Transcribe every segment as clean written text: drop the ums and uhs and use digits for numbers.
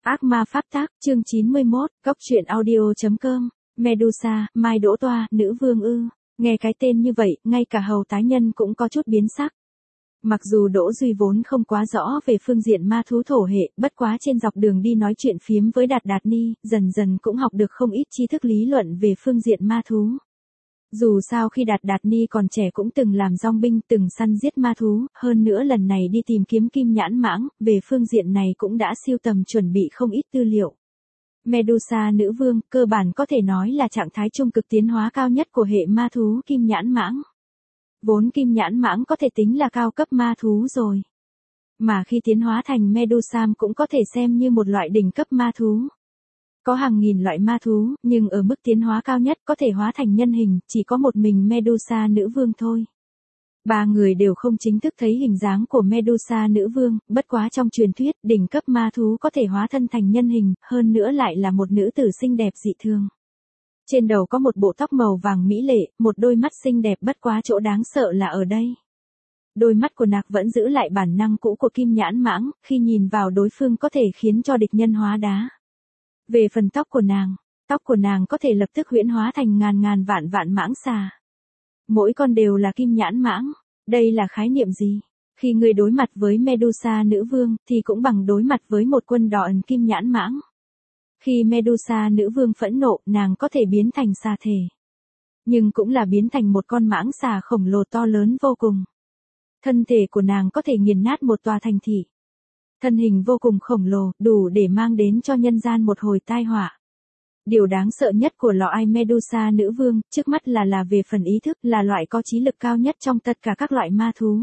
Ác ma pháp tác, chương 91, Cóc truyện audio.com, Medusa, Mai Đỗ Toa, nữ vương ư. Nghe cái tên như vậy, ngay cả hầu tái nhân cũng có chút biến sắc. Mặc dù Đỗ Duy vốn không quá rõ về phương diện ma thú thổ hệ, bất quá trên dọc đường đi nói chuyện phiếm với Đạt Đạt Ni, dần dần cũng học được không ít tri thức lý luận về phương diện ma thú. Dù sao khi Đạt Đạt Ni còn trẻ cũng từng làm dong binh, từng săn giết ma thú, hơn nữa lần này đi tìm kiếm kim nhãn mãng, về phương diện này cũng đã siêu tầm chuẩn bị không ít tư liệu. Medusa nữ vương, cơ bản có thể nói là trạng thái trung cực tiến hóa cao nhất của hệ ma thú kim nhãn mãng. Vốn kim nhãn mãng có thể tính là cao cấp ma thú rồi. Mà khi tiến hóa thành Medusam cũng có thể xem như một loại đỉnh cấp ma thú. Có hàng nghìn loại ma thú, nhưng ở mức tiến hóa cao nhất có thể hóa thành nhân hình, chỉ có một mình Medusa nữ vương thôi. Ba người đều không chính thức thấy hình dáng của Medusa nữ vương, bất quá trong truyền thuyết, đỉnh cấp ma thú có thể hóa thân thành nhân hình, hơn nữa lại là một nữ tử xinh đẹp dị thường. Trên đầu có một bộ tóc màu vàng mỹ lệ, một đôi mắt xinh đẹp, bất quá chỗ đáng sợ là ở đây. Đôi mắt của nàng vẫn giữ lại bản năng cũ của kim nhãn mãng, khi nhìn vào đối phương có thể khiến cho địch nhân hóa đá. Về phần tóc của nàng có thể lập tức huyễn hóa thành ngàn ngàn vạn vạn mãng xà. Mỗi con đều là kim nhãn mãng. Đây là khái niệm gì? Khi người đối mặt với Medusa nữ vương, thì cũng bằng đối mặt với một quân đoàn kim nhãn mãng. Khi Medusa nữ vương phẫn nộ, nàng có thể biến thành xà thể. Nhưng cũng là biến thành một con mãng xà khổng lồ to lớn vô cùng. Thân thể của nàng có thể nghiền nát một tòa thành thị. Thân hình vô cùng khổng lồ, đủ để mang đến cho nhân gian một hồi tai họa. Điều đáng sợ nhất của loại Medusa nữ vương, trước mắt là về phần ý thức, là loại có trí lực cao nhất trong tất cả các loại ma thú.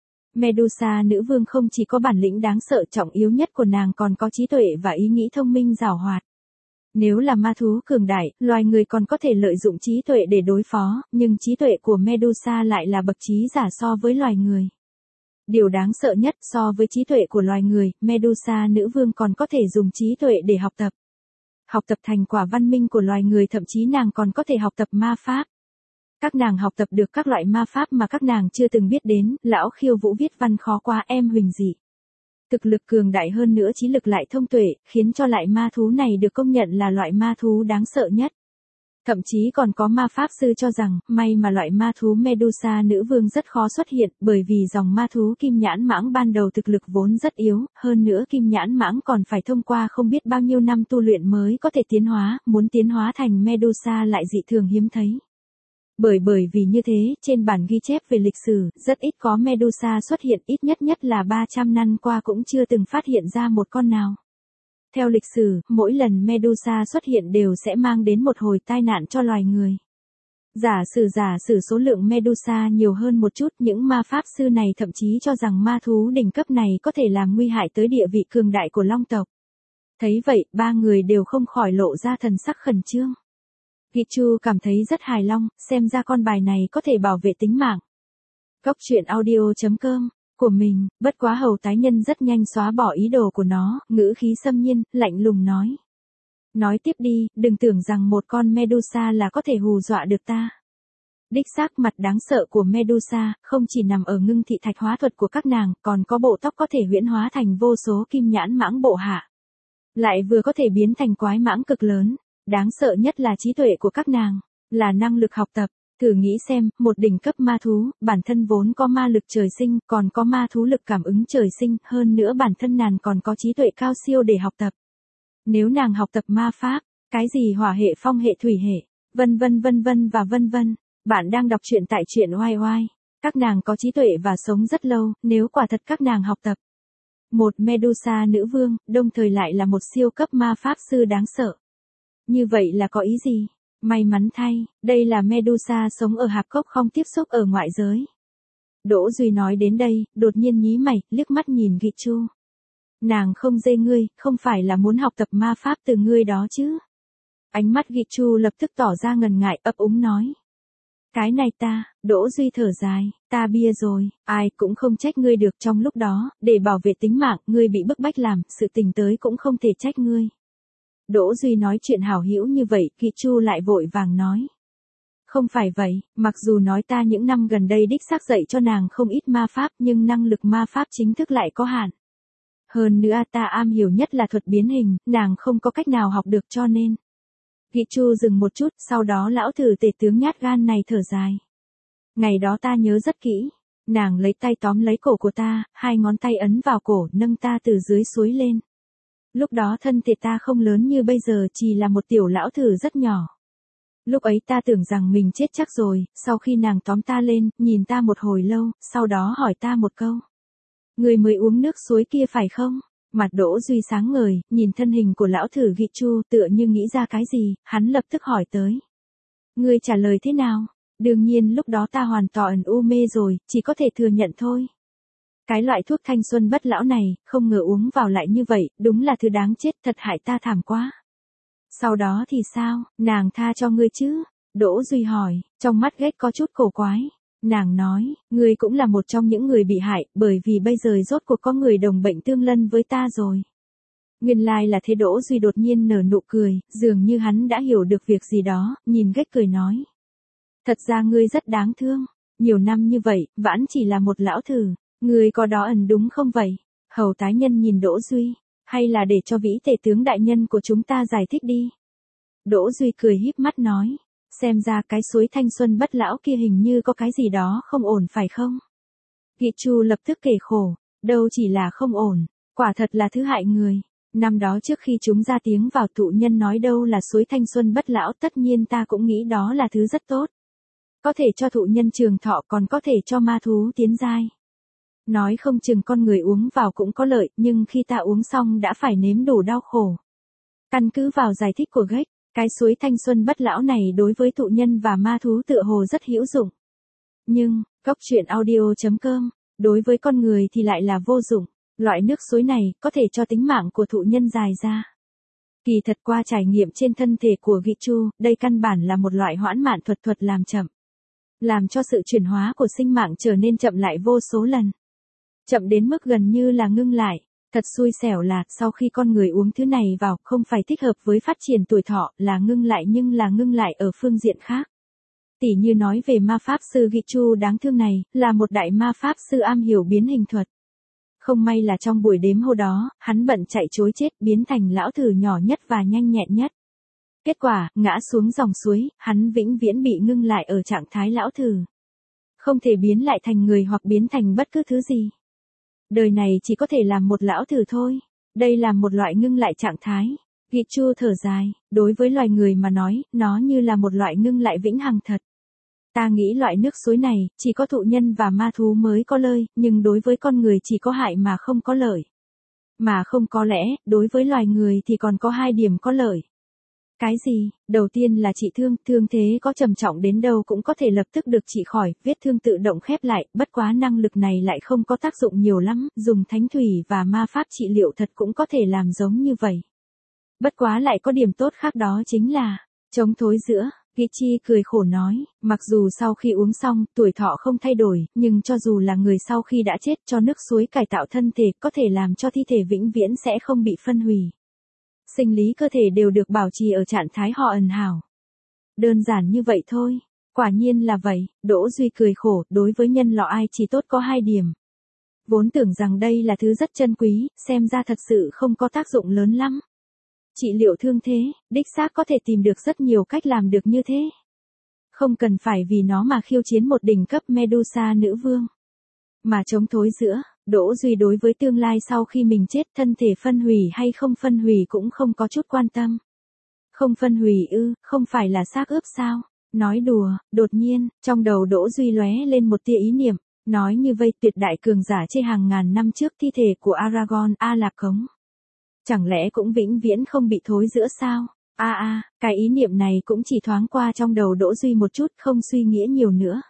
Medusa nữ vương không chỉ có bản lĩnh đáng sợ, trọng yếu nhất của nàng còn có trí tuệ và ý nghĩ thông minh giàu hoạt. Nếu là ma thú cường đại, loài người còn có thể lợi dụng trí tuệ để đối phó, nhưng trí tuệ của Medusa lại là bậc trí giả so với loài người. Điều đáng sợ nhất, so với trí tuệ của loài người, Medusa nữ vương còn có thể dùng trí tuệ để học tập. Học tập thành quả văn minh của loài người, thậm chí nàng còn có thể học tập ma pháp. Các nàng học tập được các loại ma pháp mà các nàng chưa từng biết đến, lão khiêu vũ viết văn khó quá em huỳnh dị. Thực lực cường đại hơn nữa, trí lực lại thông tuệ, khiến cho loại ma thú này được công nhận là loại ma thú đáng sợ nhất. Thậm chí còn có ma pháp sư cho rằng, may mà loại ma thú Medusa nữ vương rất khó xuất hiện, bởi vì dòng ma thú kim nhãn mãng ban đầu thực lực vốn rất yếu, hơn nữa kim nhãn mãng còn phải thông qua không biết bao nhiêu năm tu luyện mới có thể tiến hóa, muốn tiến hóa thành Medusa lại dị thường hiếm thấy. Bởi vì như thế, trên bản ghi chép về lịch sử, rất ít có Medusa xuất hiện, ít nhất là 300 năm qua cũng chưa từng phát hiện ra một con nào. Theo lịch sử, mỗi lần Medusa xuất hiện đều sẽ mang đến một hồi tai nạn cho loài người. Giả sử số lượng Medusa nhiều hơn một chút, những ma pháp sư này thậm chí cho rằng ma thú đỉnh cấp này có thể làm nguy hại tới địa vị cường đại của Long tộc. Thấy vậy, ba người đều không khỏi lộ ra thần sắc khẩn trương. Gichu cảm thấy rất hài lòng, xem ra con bài này có thể bảo vệ tính mạng. Cóc truyện audio.com của mình, bất quá hầu tái nhân rất nhanh xóa bỏ ý đồ của nó, ngữ khí xâm nhiên, lạnh lùng nói. Nói tiếp đi, đừng tưởng rằng một con Medusa là có thể hù dọa được ta. Đích xác mặt đáng sợ của Medusa, không chỉ nằm ở ngưng thị thạch hóa thuật của các nàng, còn có bộ tóc có thể huyễn hóa thành vô số kim nhãn mãng bộ hạ. Lại vừa có thể biến thành quái mãng cực lớn, đáng sợ nhất là trí tuệ của các nàng, là năng lực học tập. Thử nghĩ xem, một đỉnh cấp ma thú, bản thân vốn có ma lực trời sinh, còn có ma thú lực cảm ứng trời sinh, hơn nữa bản thân nàng còn có trí tuệ cao siêu để học tập. Nếu nàng học tập ma pháp, cái gì hỏa hệ, phong hệ, thủy hệ, vân vân. Bạn đang đọc truyện tại truyện oai oai. Các nàng có trí tuệ và sống rất lâu, nếu quả thật các nàng học tập. Một Medusa nữ vương, đồng thời lại là một siêu cấp ma pháp sư đáng sợ. Như vậy là có ý gì? May mắn thay, đây là Medusa sống ở hạp cốc không tiếp xúc ở ngoại giới. Đỗ Duy nói đến đây, đột nhiên nhí mày, liếc mắt nhìn Gichu. Nàng không dê ngươi, không phải là muốn học tập ma pháp từ ngươi đó chứ? Ánh mắt Gichu lập tức tỏ ra ngần ngại, ấp úng nói. Cái này Đỗ Duy thở dài, ta bia rồi, ai cũng không trách ngươi được, trong lúc đó, để bảo vệ tính mạng, ngươi bị bức bách làm, sự tình tới cũng không thể trách ngươi. Đỗ Duy nói chuyện hảo hữu như vậy, Gichu lại vội vàng nói. Không phải vậy, mặc dù nói ta những năm gần đây đích xác dạy cho nàng không ít ma pháp, nhưng năng lực ma pháp chính thức lại có hạn. Hơn nữa ta am hiểu nhất là thuật biến hình, nàng không có cách nào học được cho nên. Gị Chu dừng một chút, sau đó lão thử tể tướng nhát gan này thở dài. Ngày đó ta nhớ rất kỹ. Nàng lấy tay tóm lấy cổ của ta, hai ngón tay ấn vào cổ, nâng ta từ dưới suối lên. Lúc đó thân thể ta không lớn như bây giờ, chỉ là một tiểu lão thử rất nhỏ. Lúc ấy ta tưởng rằng mình chết chắc rồi, sau khi nàng tóm ta lên, nhìn ta một hồi lâu, sau đó hỏi ta một câu. Người mới uống nước suối kia phải không? Mặt Đỗ Duy sáng ngời, nhìn thân hình của lão thử Gị Chu tựa như nghĩ ra cái gì, hắn lập tức hỏi tới. Ngươi trả lời thế nào? Đương nhiên lúc đó ta hoàn toàn u mê rồi, chỉ có thể thừa nhận thôi. Cái loại thuốc thanh xuân bất lão này, không ngờ uống vào lại như vậy, đúng là thứ đáng chết, thật hại ta thảm quá. Sau đó thì sao, nàng tha cho ngươi chứ? Đỗ Duy hỏi, trong mắt ghét có chút cổ quái. Nàng nói, ngươi cũng là một trong những người bị hại, bởi vì bây giờ rốt cuộc có người đồng bệnh tương lân với ta rồi. Nguyên lai là thế. Đỗ Duy đột nhiên nở nụ cười, dường như hắn đã hiểu được việc gì đó, nhìn ghét cười nói. Thật ra ngươi rất đáng thương, nhiều năm như vậy, vẫn chỉ là một lão thử, ngươi có đó ẩn đúng không vậy? Hầu tái nhân nhìn Đỗ Duy, hay là để cho vĩ tể tướng đại nhân của chúng ta giải thích đi. Đỗ Duy cười híp mắt nói, xem ra cái suối thanh xuân bất lão kia hình như có cái gì đó không ổn phải không? Gị Chu lập tức kể khổ, đâu chỉ là không ổn, quả thật là thứ hại người. Năm đó trước khi chúng ra tiếng vào thụ nhân nói đâu là suối thanh xuân bất lão, tất nhiên ta cũng nghĩ đó là thứ rất tốt. Có thể cho thụ nhân trường thọ, còn có thể cho ma thú tiến giai. Nói không chừng con người uống vào cũng có lợi, nhưng khi ta uống xong đã phải nếm đủ đau khổ. Căn cứ vào giải thích của Ghét, cái suối thanh xuân bất lão này đối với thụ nhân và ma thú tựa hồ rất hữu dụng. Nhưng, Cốc truyện audio.com, đối với con người thì lại là vô dụng. Loại nước suối này có thể cho tính mạng của thụ nhân dài ra. Kỳ thật qua trải nghiệm trên thân thể của Gị Chu, đây căn bản là một loại hoãn mạn thuật làm chậm. Làm cho sự chuyển hóa của sinh mạng trở nên chậm lại vô số lần. Chậm đến mức gần như là ngưng lại. Thật xui xẻo là, sau khi con người uống thứ này vào, không phải thích hợp với phát triển tuổi thọ, là ngưng lại nhưng là ngưng lại ở phương diện khác. Tỉ như nói về ma pháp sư Gị Chu đáng thương này, là một đại ma pháp sư am hiểu biến hình thuật. Không may là trong buổi đếm hôm đó, hắn bận chạy trối chết, biến thành lão thử nhỏ nhất và nhanh nhẹn nhất. Kết quả, ngã xuống dòng suối, hắn vĩnh viễn bị ngưng lại ở trạng thái lão thử. Không thể biến lại thành người hoặc biến thành bất cứ thứ gì. Đời này chỉ có thể làm một lão thử thôi. Đây là một loại ngưng lại trạng thái. Gị Chu thở dài, đối với loài người mà nói, nó như là một loại ngưng lại vĩnh hằng thật. Ta nghĩ loại nước suối này, chỉ có thụ nhân và ma thú mới có lợi, nhưng đối với con người chỉ có hại mà không có lợi. Mà không có lẽ, đối với loài người thì còn có 2 điểm có lợi. Cái gì? Đầu tiên là trị thương, thương thế có trầm trọng đến đâu cũng có thể lập tức được trị khỏi, vết thương tự động khép lại, bất quá năng lực này lại không có tác dụng nhiều lắm, dùng thánh thủy và ma pháp trị liệu thật cũng có thể làm giống như vậy. Bất quá lại có điểm tốt khác, đó chính là chống thối rữa. Gị Chi cười khổ nói, mặc dù sau khi uống xong, tuổi thọ không thay đổi, nhưng cho dù là người sau khi đã chết, cho nước suối cải tạo thân thể, có thể làm cho thi thể vĩnh viễn sẽ không bị phân hủy. Sinh lý cơ thể đều được bảo trì ở trạng thái họ ẩn hảo. Đơn giản như vậy thôi. Quả nhiên là vậy. Đỗ Duy cười khổ, đối với nhân loại ai chỉ tốt có 2 điểm. Vốn tưởng rằng đây là thứ rất chân quý, xem ra thật sự không có tác dụng lớn lắm. Trị liệu thương thế, đích xác có thể tìm được rất nhiều cách làm được như thế. Không cần phải vì nó mà khiêu chiến một đỉnh cấp Medusa nữ vương. Mà chống thối rữa, Đỗ Duy đối với tương lai sau khi mình chết, thân thể phân hủy hay không phân hủy cũng không có chút quan tâm. Không phân hủy ư, không phải là xác ướp sao? Nói đùa, đột nhiên, trong đầu Đỗ Duy lóe lên một tia ý niệm, nói như vây tuyệt đại cường giả trên hàng ngàn năm trước thi thể của Aragorn, A Lạc Cống. Chẳng lẽ cũng vĩnh viễn không bị thối rữa sao? Cái ý niệm này cũng chỉ thoáng qua trong đầu Đỗ Duy một chút, không suy nghĩ nhiều nữa.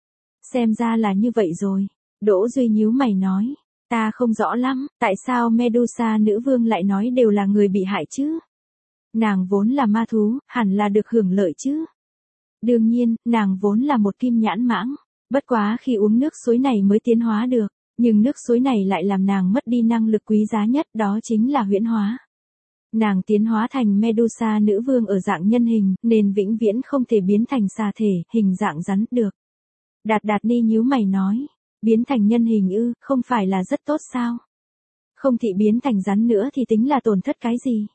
Xem ra là như vậy rồi. Đỗ Duy nhíu mày nói, ta không rõ lắm, tại sao Medusa nữ vương lại nói đều là người bị hại chứ? Nàng vốn là ma thú, hẳn là được hưởng lợi chứ? Đương nhiên, nàng vốn là một kim nhãn mãng, bất quá khi uống nước suối này mới tiến hóa được, nhưng nước suối này lại làm nàng mất đi năng lực quý giá nhất, đó chính là huyễn hóa. Nàng tiến hóa thành Medusa nữ vương ở dạng nhân hình, nên vĩnh viễn không thể biến thành xà thể, hình dạng rắn được. Đạt Đạt Ni nhíu mày nói, biến thành nhân hình ư, không phải là rất tốt sao? Không thị biến thành rắn nữa thì tính là tổn thất cái gì?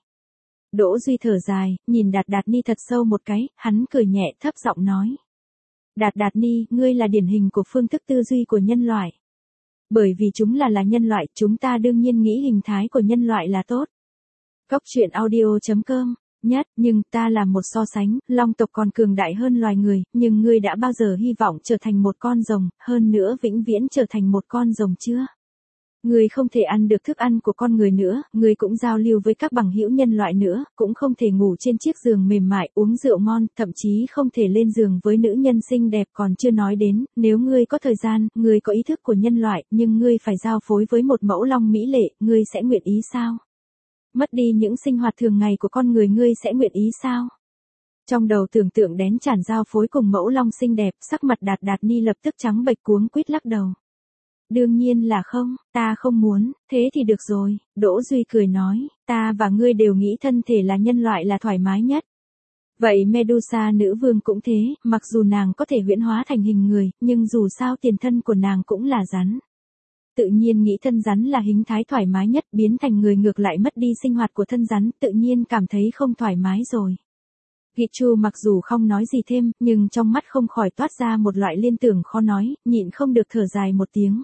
Đỗ Duy thở dài, nhìn Đạt Đạt Ni thật sâu một cái, hắn cười nhẹ thấp giọng nói. Đạt Đạt Ni, ngươi là điển hình của phương thức tư duy của nhân loại. Bởi vì chúng là nhân loại, chúng ta đương nhiên nghĩ hình thái của nhân loại là tốt. Cốc truyện audio.com Nhất, nhưng ta làm một so sánh, long tộc còn cường đại hơn loài người, nhưng ngươi đã bao giờ hy vọng trở thành một con rồng, hơn nữa vĩnh viễn trở thành một con rồng chưa? Ngươi không thể ăn được thức ăn của con người nữa, ngươi cũng giao lưu với các bằng hữu nhân loại nữa, cũng không thể ngủ trên chiếc giường mềm mại, uống rượu ngon, thậm chí không thể lên giường với nữ nhân xinh đẹp, còn chưa nói đến, nếu ngươi có thời gian, ngươi có ý thức của nhân loại, nhưng ngươi phải giao phối với một mẫu long mỹ lệ, ngươi sẽ nguyện ý sao? Mất đi những sinh hoạt thường ngày của con người, ngươi sẽ nguyện ý sao? Trong đầu tưởng tượng đén chản giao phối cùng mẫu long xinh đẹp, sắc mặt Đạt Đạt Ni lập tức trắng bệch cuống quýt lắc đầu. Đương nhiên là không, ta không muốn, thế thì được rồi, Đỗ Duy cười nói, ta và ngươi đều nghĩ thân thể là nhân loại là thoải mái nhất. Vậy Medusa nữ vương cũng thế, mặc dù nàng có thể huyễn hóa thành hình người, nhưng dù sao tiền thân của nàng cũng là rắn. Tự nhiên nghĩ thân rắn là hình thái thoải mái nhất, biến thành người ngược lại mất đi sinh hoạt của thân rắn, tự nhiên cảm thấy không thoải mái rồi. Gichu mặc dù không nói gì thêm, nhưng trong mắt không khỏi toát ra một loại liên tưởng khó nói, nhịn không được thở dài một tiếng.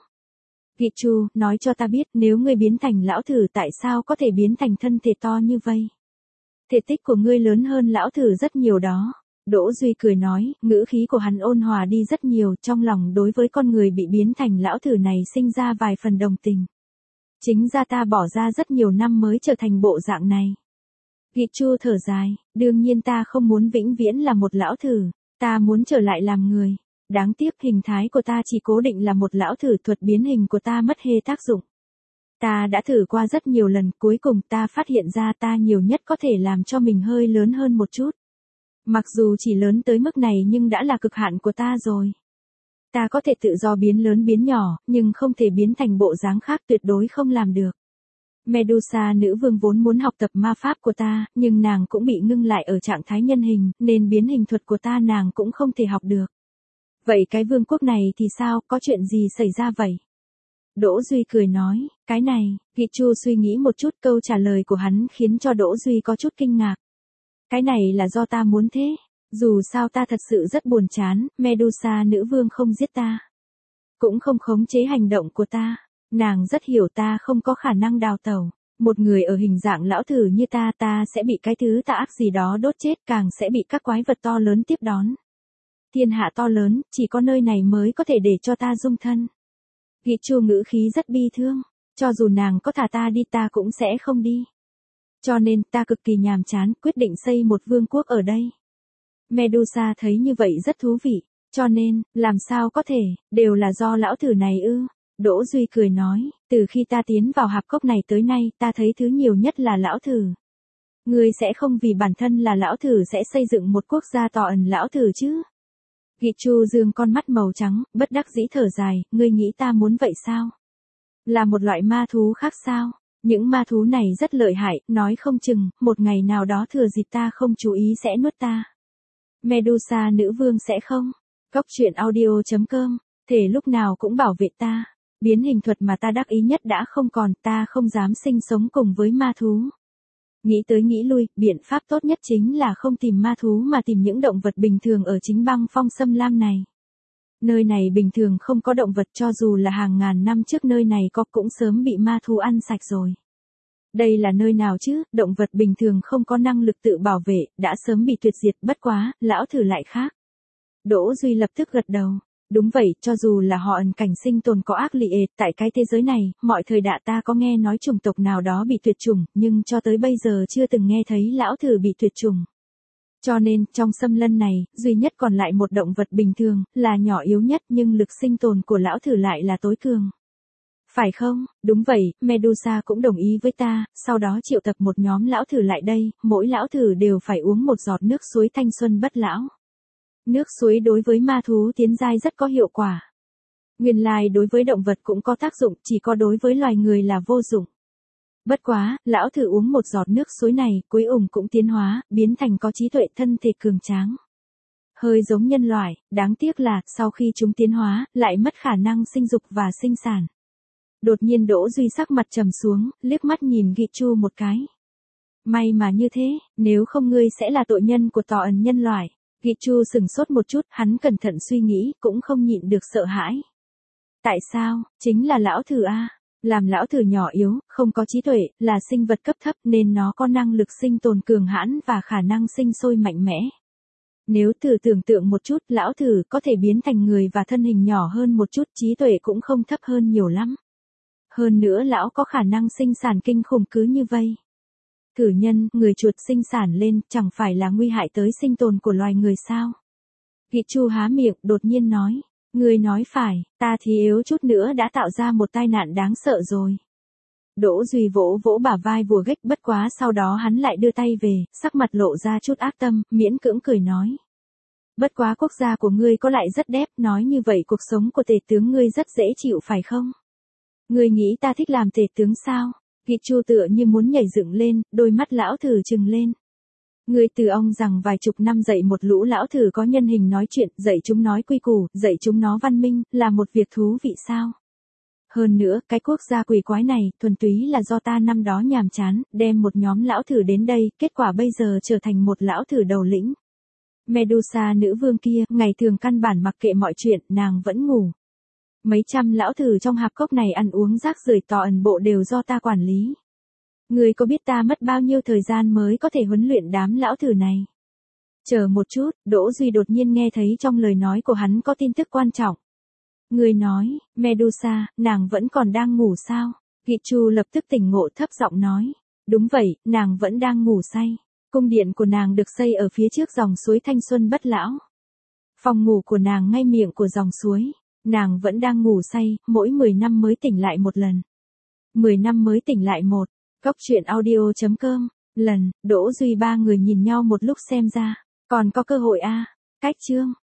Gichu, nói cho ta biết, nếu ngươi biến thành lão thử tại sao có thể biến thành thân thể to như vây? Thể tích của ngươi lớn hơn lão thử rất nhiều đó. Đỗ Duy cười nói, ngữ khí của hắn ôn hòa đi rất nhiều, trong lòng đối với con người bị biến thành lão thử này sinh ra vài phần đồng tình. Chính ra ta bỏ ra rất nhiều năm mới trở thành bộ dạng này. Gichu thở dài, đương nhiên ta không muốn vĩnh viễn là một lão thử, ta muốn trở lại làm người. Đáng tiếc hình thái của ta chỉ cố định là một lão thử, thuật biến hình của ta mất hề tác dụng. Ta đã thử qua rất nhiều lần, cuối cùng ta phát hiện ra ta nhiều nhất có thể làm cho mình hơi lớn hơn một chút. Mặc dù chỉ lớn tới mức này nhưng đã là cực hạn của ta rồi. Ta có thể tự do biến lớn biến nhỏ, nhưng không thể biến thành bộ dáng khác, tuyệt đối không làm được. Medusa nữ vương vốn muốn học tập ma pháp của ta, nhưng nàng cũng bị ngưng lại ở trạng thái nhân hình, nên biến hình thuật của ta nàng cũng không thể học được. Vậy cái vương quốc này thì sao, có chuyện gì xảy ra vậy? Đỗ Duy cười nói, cái này, Gichu suy nghĩ một chút, câu trả lời của hắn khiến cho Đỗ Duy có chút kinh ngạc. Cái này là do ta muốn thế, dù sao ta thật sự rất buồn chán, Medusa nữ vương không giết ta. Cũng không khống chế hành động của ta, nàng rất hiểu ta không có khả năng đào tẩu. Một người ở hình dạng lão thử như ta sẽ bị cái thứ tà ác gì đó đốt chết, càng sẽ bị các quái vật to lớn tiếp đón. Thiên hạ to lớn, chỉ có nơi này mới có thể để cho ta dung thân. Gichu ngữ khí rất bi thương, cho dù nàng có thả ta đi ta cũng sẽ không đi. Cho nên ta cực kỳ nhàm chán, quyết định xây một vương quốc ở đây. Medusa thấy như vậy rất thú vị, cho nên, làm sao có thể, đều là do lão thử này ư? Đỗ Duy cười nói, từ khi ta tiến vào hạp cốc này tới nay, ta thấy thứ nhiều nhất là lão thử. Ngươi sẽ không vì bản thân là lão thử sẽ xây dựng một quốc gia to ẩn lão thử chứ? Gichu dương con mắt màu trắng, bất đắc dĩ thở dài, ngươi nghĩ ta muốn vậy sao? Là một loại ma thú khác sao? Những ma thú này rất lợi hại, nói không chừng, một ngày nào đó thừa dịp ta không chú ý sẽ nuốt ta. Medusa nữ vương sẽ không? Cốc truyện audio.com, thể lúc nào cũng bảo vệ ta. Biến hình thuật mà ta đắc ý nhất đã không còn, ta không dám sinh sống cùng với ma thú. Nghĩ tới nghĩ lui, biện pháp tốt nhất chính là không tìm ma thú mà tìm những động vật bình thường ở chính băng phong xâm lam này. Nơi này bình thường không có động vật, cho dù là hàng ngàn năm trước nơi này có cũng sớm bị ma thú ăn sạch rồi. Đây là nơi nào chứ, động vật bình thường không có năng lực tự bảo vệ, đã sớm bị tuyệt diệt, bất quá, lão thử lại khác. Đỗ Duy lập tức gật đầu. Đúng vậy, cho dù là họ ẩn cảnh sinh tồn có ác liệt, tại cái thế giới này, mọi thời đại ta có nghe nói chủng tộc nào đó bị tuyệt chủng, nhưng cho tới bây giờ chưa từng nghe thấy lão thử bị tuyệt chủng. Cho nên, trong xâm lân này, duy nhất còn lại một động vật bình thường, là nhỏ yếu nhất nhưng lực sinh tồn của lão thử lại là tối cường. Phải không? Đúng vậy, Medusa cũng đồng ý với ta, sau đó triệu tập một nhóm lão thử lại đây, mỗi lão thử đều phải uống một giọt nước suối thanh xuân bất lão. Nước suối đối với ma thú tiến giai rất có hiệu quả. Nguyên lai đối với động vật cũng có tác dụng, chỉ có đối với loài người là vô dụng. Bất quá, lão thử uống một giọt nước suối này, cuối cùng cũng tiến hóa, biến thành có trí tuệ, thân thể cường tráng. Hơi giống nhân loại, đáng tiếc là, sau khi chúng tiến hóa, lại mất khả năng sinh dục và sinh sản. Đột nhiên Đỗ Duy sắc mặt trầm xuống, liếc mắt nhìn Gị Chu một cái. May mà như thế, nếu không ngươi sẽ là tội nhân của tỏ ẩn nhân loại. Gị Chu sừng sốt một chút, hắn cẩn thận suy nghĩ, cũng không nhịn được sợ hãi. Tại sao? Chính là lão thử a. Làm lão thử nhỏ yếu, không có trí tuệ, là sinh vật cấp thấp nên nó có năng lực sinh tồn cường hãn và khả năng sinh sôi mạnh mẽ. Nếu thử tưởng tượng một chút, lão thử có thể biến thành người và thân hình nhỏ hơn một chút, trí tuệ cũng không thấp hơn nhiều lắm. Hơn nữa lão có khả năng sinh sản kinh khủng cứ như vây. Thử nhân, người chuột sinh sản lên, chẳng phải là nguy hại tới sinh tồn của loài người sao? Gị Chu há miệng, đột nhiên nói. Người nói phải, ta thì yếu chút nữa đã tạo ra một tai nạn đáng sợ rồi. Đỗ Duy vỗ vỗ bả vai vùa ghếch, bất quá sau đó hắn lại đưa tay về, sắc mặt lộ ra chút ác tâm, miễn cưỡng cười nói. Bất quá quốc gia của ngươi có lại rất đẹp, nói như vậy cuộc sống của tể tướng ngươi rất dễ chịu phải không? Ngươi nghĩ ta thích làm tể tướng sao? Gị Chu tựa như muốn nhảy dựng lên, đôi mắt lão thử trừng lên. Ngươi từ ông rằng vài chục năm dạy một lũ lão thử có nhân hình nói chuyện, dạy chúng nói quy củ, dạy chúng nó văn minh, là một việc thú vị sao? Hơn nữa, cái quốc gia quỷ quái này, thuần túy là do ta năm đó nhàm chán, đem một nhóm lão thử đến đây, kết quả bây giờ trở thành một lão thử đầu lĩnh. Medusa nữ vương kia, ngày thường căn bản mặc kệ mọi chuyện, nàng vẫn ngủ. Mấy trăm lão thử trong hạp cốc này ăn uống rác rưởi tỏ ẩn bộ đều do ta quản lý. Ngươi có biết ta mất bao nhiêu thời gian mới có thể huấn luyện đám lão thử này? Chờ một chút, Đỗ Duy đột nhiên nghe thấy trong lời nói của hắn có tin tức quan trọng. Ngươi nói, Medusa, nàng vẫn còn đang ngủ sao? Gị Chu lập tức tỉnh ngộ thấp giọng nói. Đúng vậy, nàng vẫn đang ngủ say. Cung điện của nàng được xây ở phía trước dòng suối thanh xuân bất lão. Phòng ngủ của nàng ngay miệng của dòng suối. Nàng vẫn đang ngủ say, mỗi 10 năm mới tỉnh lại một lần. 10 năm mới tỉnh lại một. Cốc truyện audio.com. Đỗ Duy ba người nhìn nhau một lúc xem ra. Còn có cơ hội a. Cách chương.